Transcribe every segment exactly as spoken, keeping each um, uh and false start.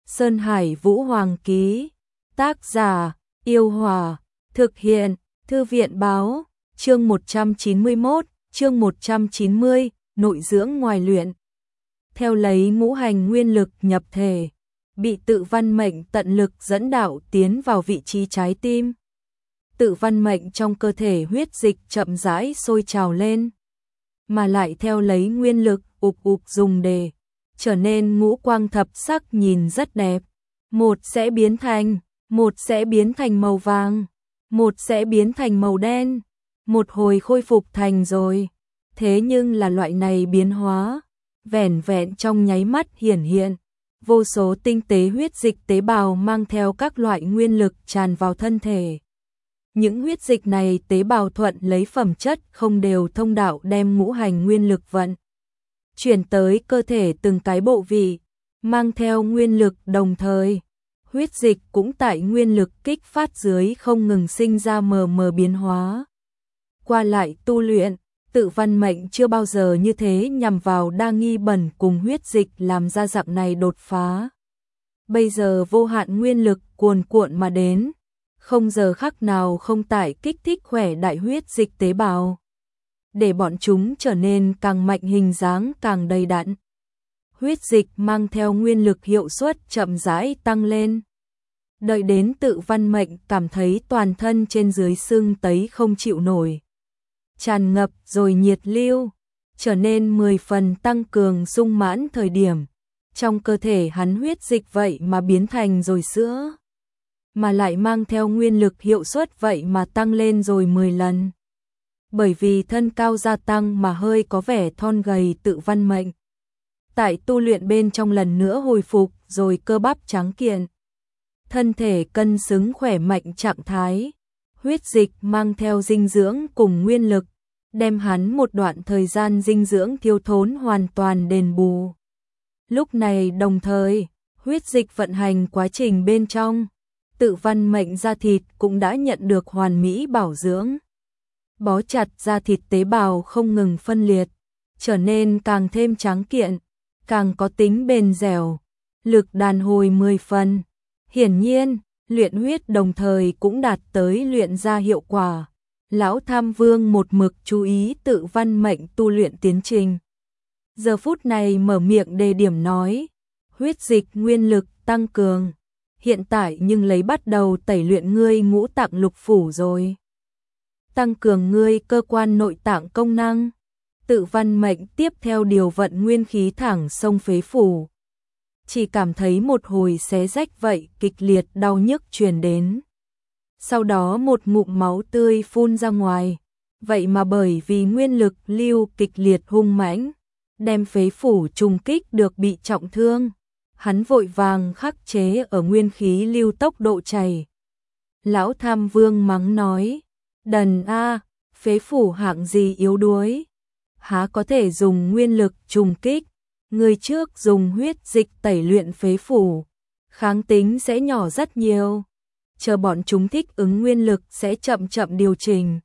Sơn Hải Vũ Hoàng ký. Tác giả: Yêu Hòa. Thực hiện: Thư viện báo. Chương một trăm chín mươi mốt, chương một trăm chín mươi, nội dưỡng ngoài luyện. Theo lấy ngũ hành nguyên lực nhập thể, bị tự văn mệnh tận lực dẫn đạo tiến vào vị trí trái tim. Tự văn mệnh trong cơ thể huyết dịch chậm rãi sôi trào lên, mà lại theo lấy nguyên lực ục ục dùng để trở nên ngũ quang thập sắc nhìn rất đẹp. Một sẽ biến thành, một sẽ biến thành màu vàng, một sẽ biến thành màu đen, một hồi khôi phục thành rồi. Thế nhưng là loại này biến hóa, vẻn vẹn trong nháy mắt hiển hiện, vô số tinh tế huyết dịch tế bào mang theo các loại nguyên lực tràn vào thân thể. Những huyết dịch này tế bào thuận lấy phẩm chất không đều thông đạo đem ngũ hành nguyên lực vận chuyển tới cơ thể từng cái bộ vị, mang theo nguyên lực đồng thời. Huyết dịch cũng tại nguyên lực kích phát dưới không ngừng sinh ra mờ mờ biến hóa. Qua lại tu luyện, tự văn mệnh chưa bao giờ như thế nhằm vào đa nghi bẩn cùng huyết dịch làm ra dạng này đột phá. Bây giờ vô hạn nguyên lực cuồn cuộn mà đến, không giờ khắc nào không tại kích thích khỏe đại huyết dịch tế bào, để bọn chúng trở nên càng mạnh, hình dáng càng đầy đặn. Huyết dịch mang theo nguyên lực hiệu suất chậm rãi tăng lên. Đợi đến tự văn mệnh cảm thấy toàn thân trên dưới sưng tấy không chịu nổi, tràn ngập rồi nhiệt lưu, trở nên mười phần tăng cường sung mãn thời điểm, trong cơ thể hắn huyết dịch vậy mà biến thành rồi sữa, mà lại mang theo nguyên lực hiệu suất vậy mà tăng lên rồi mười lần. Bởi vì thân cao gia tăng mà hơi có vẻ thon gầy tự văn mệnh, tại tu luyện bên trong lần nữa hồi phục rồi cơ bắp trắng kiện, thân thể cân xứng khỏe mạnh trạng thái. Huyết dịch mang theo dinh dưỡng cùng nguyên lực, đem hắn một đoạn thời gian dinh dưỡng thiếu thốn hoàn toàn đền bù. Lúc này đồng thời, huyết dịch vận hành quá trình bên trong, tự văn mệnh da thịt cũng đã nhận được hoàn mỹ bảo dưỡng. Bó chặt da thịt tế bào không ngừng phân liệt, trở nên càng thêm trắng kiện, càng có tính bền dẻo, lực đàn hồi mười phần. Hiển nhiên, luyện huyết đồng thời cũng đạt tới luyện ra hiệu quả. Lão Tham Vương một mực chú ý tự văn mệnh tu luyện tiến trình. Giờ phút này mở miệng đề điểm nói, huyết dịch nguyên lực tăng cường, hiện tại nhưng lấy bắt đầu tẩy luyện ngươi ngũ tạng lục phủ rồi. Tăng cường ngươi cơ quan nội tạng công năng. Tự văn mệnh tiếp theo điều vận nguyên khí thẳng sông phế phủ. Chỉ cảm thấy một hồi xé rách vậy kịch liệt đau nhức truyền đến. Sau đó một ngụm máu tươi phun ra ngoài. Vậy mà bởi vì nguyên lực lưu kịch liệt hung mãnh, đem phế phủ trùng kích được bị trọng thương. Hắn vội vàng khắc chế ở nguyên khí lưu tốc độ chảy. Lão Tham Vương mắng nói, đần a, phế phủ hạng gì yếu đuối, há có thể dùng nguyên lực trùng kích. Người trước dùng huyết dịch tẩy luyện phế phủ, kháng tính sẽ nhỏ rất nhiều, chờ bọn chúng thích ứng nguyên lực sẽ chậm chậm điều chỉnh.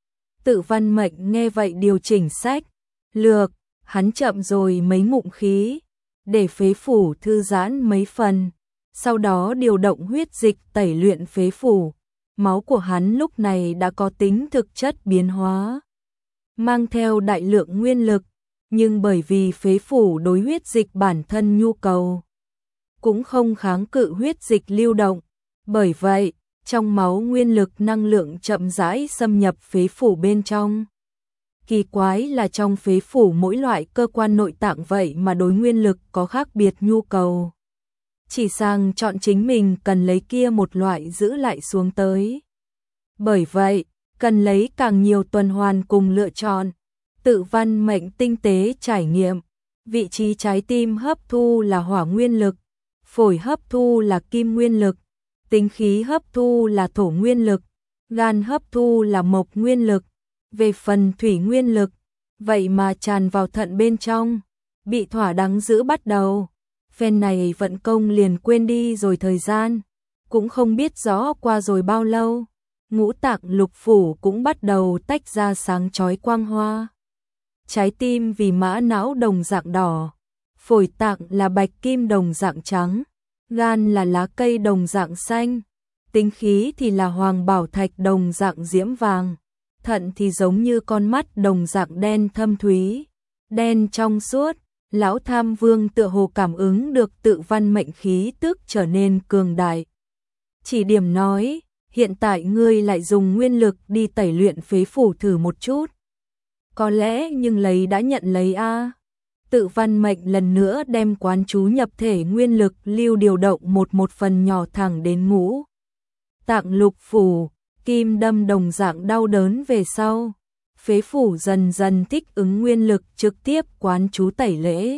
Tự văn mệnh nghe vậy điều chỉnh sách lược, hắn chậm rồi mấy ngụm khí, để phế phủ thư giãn mấy phần, sau đó điều động huyết dịch tẩy luyện phế phủ. Máu của hắn lúc này đã có tính thực chất biến hóa, mang theo đại lượng nguyên lực, nhưng bởi vì phế phủ đối huyết dịch bản thân nhu cầu, cũng không kháng cự huyết dịch lưu động. Bởi vậy, trong máu nguyên lực năng lượng chậm rãi xâm nhập phế phủ bên trong. Kỳ quái là trong phế phủ mỗi loại cơ quan nội tạng vậy mà đối nguyên lực có khác biệt nhu cầu. Chỉ sang chọn chính mình cần lấy kia một loại giữ lại xuống tới. Bởi vậy, cần lấy càng nhiều tuần hoàn cùng lựa chọn. Tự văn mệnh tinh tế trải nghiệm, vị trí trái tim hấp thu là hỏa nguyên lực, phổi hấp thu là kim nguyên lực, tính khí hấp thu là thổ nguyên lực, gan hấp thu là mộc nguyên lực. Về phần thủy nguyên lực, vậy mà tràn vào thận bên trong, bị thỏa đáng giữ bắt đầu. Phen này vận công liền quên đi rồi thời gian, cũng không biết rõ qua rồi bao lâu, ngũ tạng lục phủ cũng bắt đầu tách ra sáng chói quang hoa. Trái tim vì mã não đồng dạng đỏ, phổi tạng là bạch kim đồng dạng trắng, gan là lá cây đồng dạng xanh, tính khí thì là hoàng bảo thạch đồng dạng diễm vàng, thận thì giống như con mắt đồng dạng đen thâm thúy, đen trong suốt. Lão Tham Vương tựa hồ cảm ứng được Tự Văn Mệnh khí tức trở nên cường đại. Chỉ điểm nói, hiện tại ngươi lại dùng nguyên lực đi tẩy luyện phế phủ thử một chút. Có lẽ nhưng lấy đã nhận lấy a. Tự Văn Mệnh lần nữa đem quán chú nhập thể nguyên lực lưu điều động một một phần nhỏ thẳng đến ngũ tạng lục phủ, kim đâm đồng dạng đau đớn về sau. Phế phủ dần dần thích ứng nguyên lực trực tiếp quán chú tẩy lễ.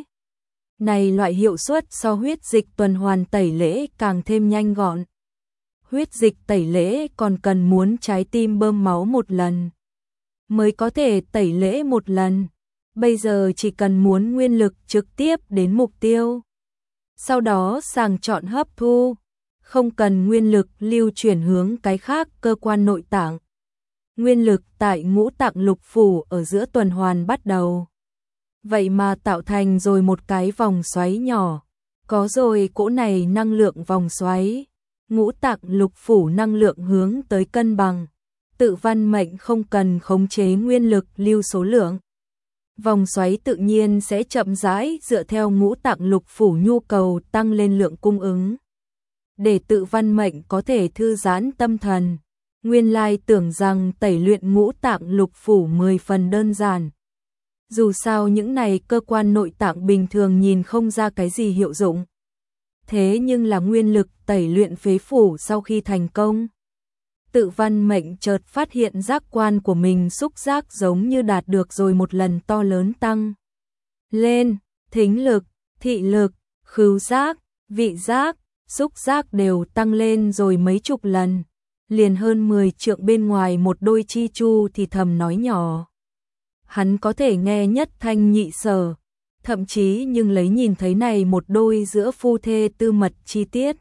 Này loại hiệu suất so huyết dịch tuần hoàn tẩy lễ càng thêm nhanh gọn. Huyết dịch tẩy lễ còn cần muốn trái tim bơm máu một lần mới có thể tẩy lễ một lần. Bây giờ chỉ cần muốn nguyên lực trực tiếp đến mục tiêu. Sau đó sàng chọn hấp thu, không cần nguyên lực lưu chuyển hướng cái khác cơ quan nội tạng. Nguyên lực tại ngũ tạng lục phủ ở giữa tuần hoàn bắt đầu. Vậy mà tạo thành rồi một cái vòng xoáy nhỏ. Có rồi cỗ này năng lượng vòng xoáy. Ngũ tạng lục phủ năng lượng hướng tới cân bằng. Tự Văn Mệnh không cần khống chế nguyên lực lưu số lượng. Vòng xoáy tự nhiên sẽ chậm rãi dựa theo ngũ tạng lục phủ nhu cầu tăng lên lượng cung ứng. Để Tự Văn Mệnh có thể thư giãn tâm thần. Nguyên lai tưởng rằng tẩy luyện ngũ tạng lục phủ mười phần đơn giản. Dù sao những này cơ quan nội tạng bình thường nhìn không ra cái gì hiệu dụng. Thế nhưng là nguyên lực tẩy luyện phế phủ sau khi thành công. Tự Văn Mệnh chợt phát hiện giác quan của mình xúc giác giống như đạt được rồi một lần to lớn tăng lên, thính lực, thị lực, khứu giác, vị giác, xúc giác đều tăng lên rồi mấy chục lần. Liền hơn mười trượng bên ngoài một đôi chi chu thì thầm nói nhỏ. Hắn có thể nghe nhất thanh nhị sở, thậm chí nhưng lấy nhìn thấy này một đôi giữa phu thê tư mật chi tiết.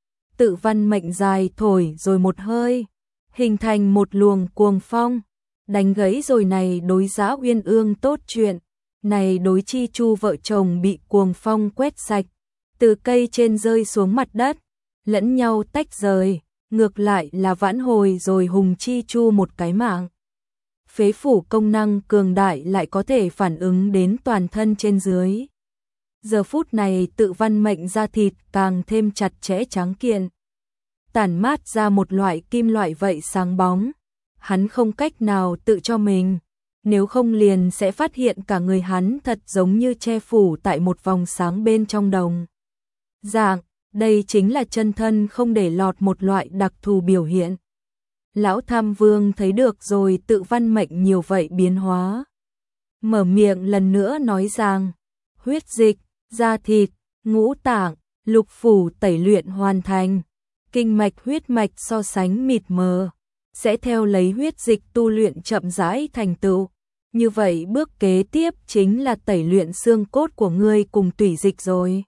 Tự Văn Mệnh dài thổi rồi một hơi, hình thành một luồng cuồng phong, đánh gãy rồi này đối giá uyên ương tốt chuyện. Này đối chi chu vợ chồng bị cuồng phong quét sạch, từ cây trên rơi xuống mặt đất, lẫn nhau tách rời. Ngược lại là vãn hồi rồi hùng chi chu một cái mạng. Phế phủ công năng cường đại lại có thể phản ứng đến toàn thân trên dưới. Giờ phút này Tự Văn Mệnh da thịt càng thêm chặt chẽ trắng kiện. Tản mát ra một loại kim loại vậy sáng bóng. Hắn không cách nào tự cho mình. Nếu không liền sẽ phát hiện cả người hắn thật giống như che phủ tại một vòng sáng bên trong đồng. Dạng. Đây chính là chân thân không để lọt một loại đặc thù biểu hiện. Lão Tham Vương thấy được rồi Tự Văn Mệnh nhiều vậy biến hóa. Mở miệng lần nữa nói rằng, huyết dịch, da thịt, ngũ tạng, lục phủ tẩy luyện hoàn thành. Kinh mạch huyết mạch so sánh mịt mờ, sẽ theo lấy huyết dịch tu luyện chậm rãi thành tựu. Như vậy bước kế tiếp chính là tẩy luyện xương cốt của ngươi cùng tủy dịch rồi.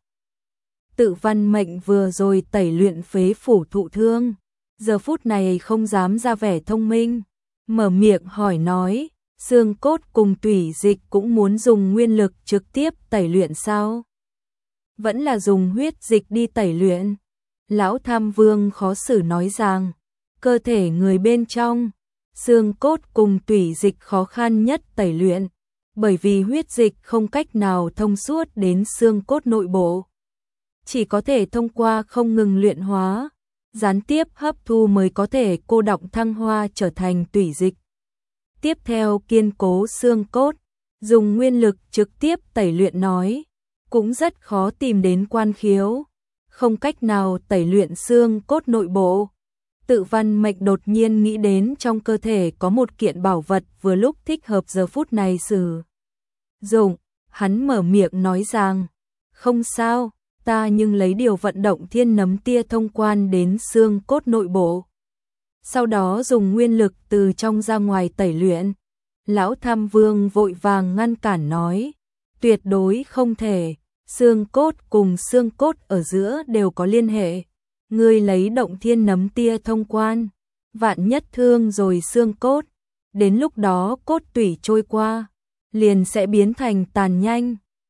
Tự Văn Mệnh vừa rồi tẩy luyện phế phủ thụ thương, giờ phút này không dám ra vẻ thông minh, mở miệng hỏi nói, xương cốt cùng tủy dịch cũng muốn dùng nguyên lực trực tiếp tẩy luyện sao? Vẫn là dùng huyết dịch đi tẩy luyện. Lão Tham Vương khó xử nói rằng, cơ thể người bên trong, xương cốt cùng tủy dịch khó khăn nhất tẩy luyện, bởi vì huyết dịch không cách nào thông suốt đến xương cốt nội bộ. Chỉ có thể thông qua không ngừng luyện hóa, gián tiếp hấp thu mới có thể cô đọng thăng hoa trở thành tủy dịch. Tiếp theo kiên cố xương cốt, dùng nguyên lực trực tiếp tẩy luyện nói, cũng rất khó tìm đến quan khiếu, không cách nào tẩy luyện xương cốt nội bộ. Tự Văn Mệnh đột nhiên nghĩ đến trong cơ thể có một kiện bảo vật vừa lúc thích hợp giờ phút này sử dụng, hắn mở miệng nói rằng, không sao. Ta nhưng lấy điều vận động thiên nấm tia thông quan đến xương cốt nội bộ. Sau đó dùng nguyên lực từ trong ra ngoài tẩy luyện. Lão Tham Vương vội vàng ngăn cản nói, tuyệt đối không thể, xương cốt cùng xương cốt ở giữa đều có liên hệ. Ngươi lấy động thiên nấm tia thông quan, vạn nhất thương rồi xương cốt, đến lúc đó cốt tủy trôi qua, liền sẽ biến thành tàn nhanh.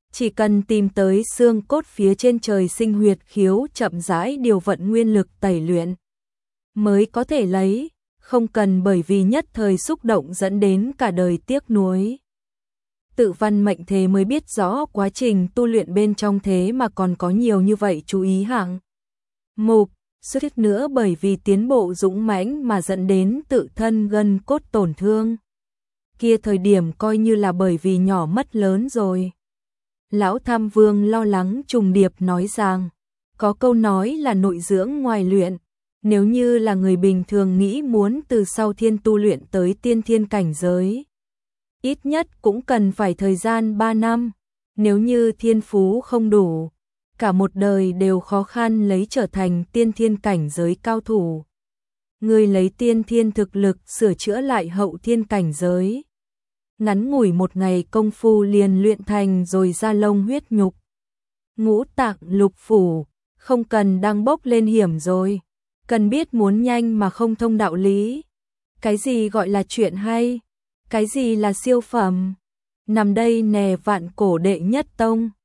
Chỉ cần tìm tới xương cốt phía trên trời sinh huyệt khiếu chậm rãi điều vận nguyên lực tẩy luyện, mới có thể lấy, không cần bởi vì nhất thời xúc động dẫn đến cả đời tiếc nuối. Tự văn mệnh thế mới biết rõ quá trình tu luyện bên trong thế mà còn có nhiều như vậy chú ý hạng mục, suýt chút nữa bởi vì tiến bộ dũng mãnh mà dẫn đến tự thân gân cốt tổn thương. Kia thời điểm coi như là bởi vì nhỏ mất lớn rồi. Lão Tham Vương lo lắng trùng điệp nói rằng, có câu nói là nội dưỡng ngoài luyện, nếu như là người bình thường nghĩ muốn từ sau thiên tu luyện tới tiên thiên cảnh giới, ít nhất cũng cần phải thời gian ba năm, nếu như thiên phú không đủ, cả một đời đều khó khăn lấy trở thành tiên thiên cảnh giới cao thủ. Người lấy tiên thiên thực lực sửa chữa lại hậu thiên cảnh giới, ngắn ngủi một ngày công phu liền luyện thành rồi ra lông huyết nhục. Ngũ tạng lục phủ, không cần đang bốc lên hiểm rồi, cần biết muốn nhanh mà không thông đạo lý. Cái gì gọi là chuyện hay? Cái gì là siêu phẩm? Nằm đây nè vạn cổ đệ nhất tông.